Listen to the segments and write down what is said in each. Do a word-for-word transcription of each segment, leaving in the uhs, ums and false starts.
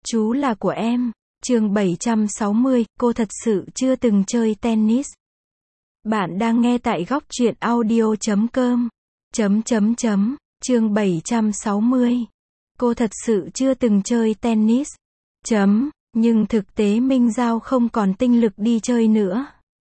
Chú là của em. Chương bảy trăm sáu mươi, cô thật sự chưa từng chơi tennis. Bạn đang nghe tại góc truyện audio chấm com. Chấm chấm chấm, chương bảy trăm sáu mươi. Cô thật sự chưa từng chơi tennis. Chấm, nhưng thực tế Minh Giao không còn tinh lực đi chơi nữa.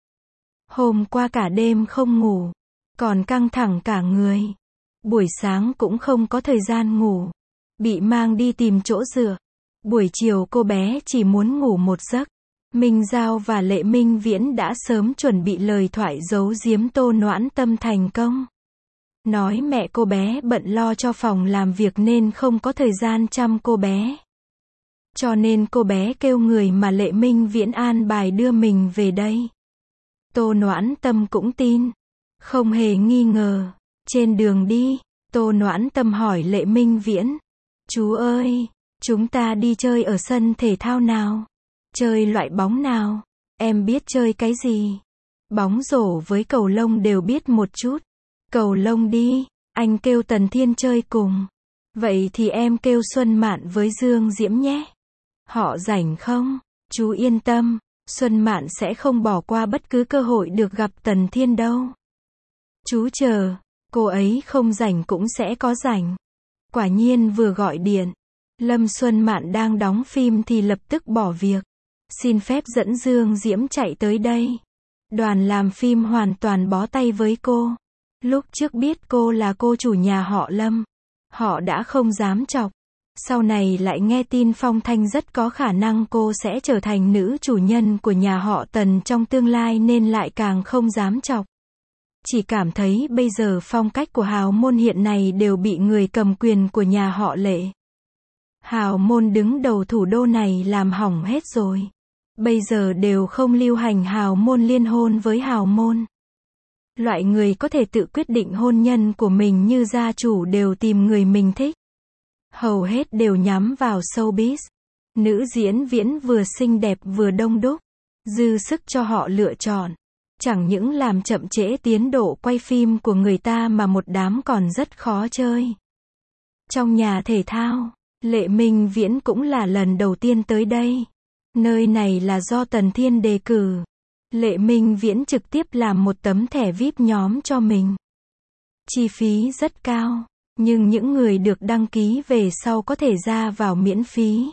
Hôm qua cả đêm không ngủ, còn căng thẳng cả người. Buổi sáng cũng không có thời gian ngủ, bị mang đi tìm chỗ dựa. Buổi chiều cô bé chỉ muốn ngủ một giấc. Minh Giao và Lệ Minh Viễn đã sớm chuẩn bị lời thoại giấu giếm Tô Noãn Tâm thành công. Nói mẹ cô bé bận lo cho phòng làm việc nên không có thời gian chăm cô bé. Cho nên cô bé kêu người mà Lệ Minh Viễn an bài đưa mình về đây. Tô Noãn Tâm cũng tin, không hề nghi ngờ. Trên đường đi, Tô Noãn Tâm hỏi Lệ Minh Viễn, chú ơi, chúng ta đi chơi ở sân thể thao nào? Chơi loại bóng nào? Em biết chơi cái gì? Bóng rổ với cầu lông đều biết một chút. Cầu lông đi, anh kêu Tần Thiên chơi cùng. Vậy thì em kêu Xuân Mạn với Dương Diễm nhé. Họ rảnh không? Chú yên tâm, Xuân Mạn sẽ không bỏ qua bất cứ cơ hội được gặp Tần Thiên đâu. Chú chờ, cô ấy không rảnh cũng sẽ có rảnh. Quả nhiên vừa gọi điện, Lâm Xuân Mạn đang đóng phim thì lập tức bỏ việc. Xin phép dẫn Dương Diễm chạy tới đây. Đoàn làm phim hoàn toàn bó tay với cô. Lúc trước biết cô là cô chủ nhà họ Lâm, họ đã không dám chọc. Sau này lại nghe tin phong thanh rất có khả năng cô sẽ trở thành nữ chủ nhân của nhà họ Tần trong tương lai nên lại càng không dám chọc. Chỉ cảm thấy bây giờ phong cách của hào môn hiện nay đều bị người cầm quyền của nhà họ Lệ. Hào môn đứng đầu thủ đô này làm hỏng hết rồi. Bây giờ đều không lưu hành hào môn liên hôn với hào môn. Loại người có thể tự quyết định hôn nhân của mình như gia chủ đều tìm người mình thích. Hầu hết đều nhắm vào showbiz. Nữ diễn viên vừa xinh đẹp vừa đông đúc, dư sức cho họ lựa chọn. Chẳng những làm chậm trễ tiến độ quay phim của người ta mà một đám còn rất khó chơi. Trong nhà thể thao, Lệ Minh Viễn cũng là lần đầu tiên tới đây. Nơi này là do Tần Thiên đề cử. Lệ Minh Viễn trực tiếp làm một tấm thẻ vi ai pi nhóm cho mình. Chi phí rất cao, nhưng những người được đăng ký về sau có thể ra vào miễn phí.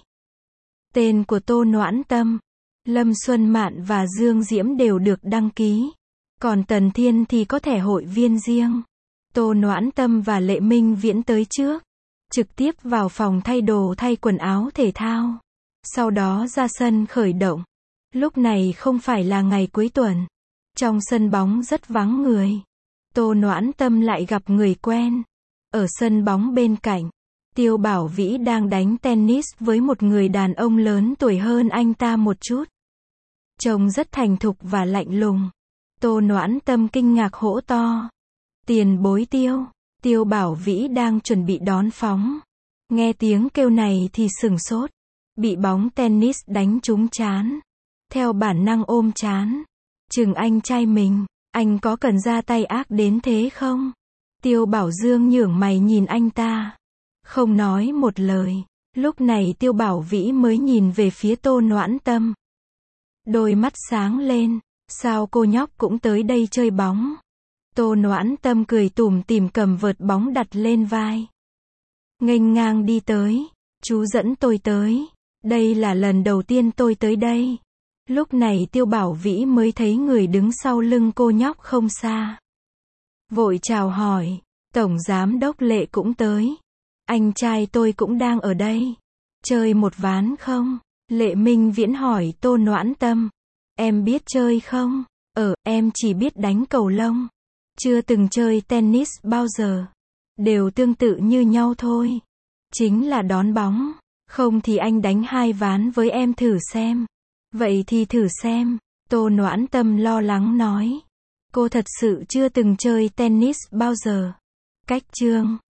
Tên của Tô Noãn Tâm, Lâm Xuân Mạn và Dương Diễm đều được đăng ký. Còn Tần Thiên thì có thẻ hội viên riêng. Tô Noãn Tâm và Lệ Minh Viễn tới trước, trực tiếp vào phòng thay đồ thay quần áo thể thao. Sau đó ra sân khởi động. Lúc này không phải là ngày cuối tuần. Trong sân bóng rất vắng người. Tô Noãn Tâm lại gặp người quen. Ở sân bóng bên cạnh, Tiêu Bảo Vĩ đang đánh tennis với một người đàn ông lớn tuổi hơn anh ta một chút. Trông rất thành thục và lạnh lùng. Tô Noãn Tâm kinh ngạc hỗ to. Tiền bối Tiêu. Tiêu Bảo Vĩ đang chuẩn bị đón phóng. Nghe tiếng kêu này thì sửng sốt. Bị bóng tennis đánh trúng trán. Theo bản năng ôm trán. Chừng anh trai mình, anh có cần ra tay ác đến thế không? Tiêu Bảo Dương nhướng mày nhìn anh ta. Không nói một lời. Lúc này Tiêu Bảo Vĩ mới nhìn về phía Tô Noãn Tâm. Đôi mắt sáng lên. Sao cô nhóc cũng tới đây chơi bóng? Tô Noãn Tâm cười tủm tỉm cầm vợt bóng đặt lên vai. Nghênh ngang đi tới. Chú dẫn tôi tới. Đây là lần đầu tiên tôi tới đây. Lúc này Tiêu Bảo Vĩ mới thấy người đứng sau lưng cô nhóc không xa. Vội chào hỏi. Tổng giám đốc Lệ cũng tới. Anh trai tôi cũng đang ở đây. Chơi một ván không? Lệ Minh Viễn hỏi Tô Noãn Tâm. Em biết chơi không? Ờ, em chỉ biết đánh cầu lông. Chưa từng chơi tennis bao giờ. Đều tương tự như nhau thôi. Chính là đón bóng. Không thì anh đánh hai ván với em thử xem. Vậy thì thử xem. Tô Noãn Tâm lo lắng nói. Cô thật sự chưa từng chơi tennis bao giờ. Cách chương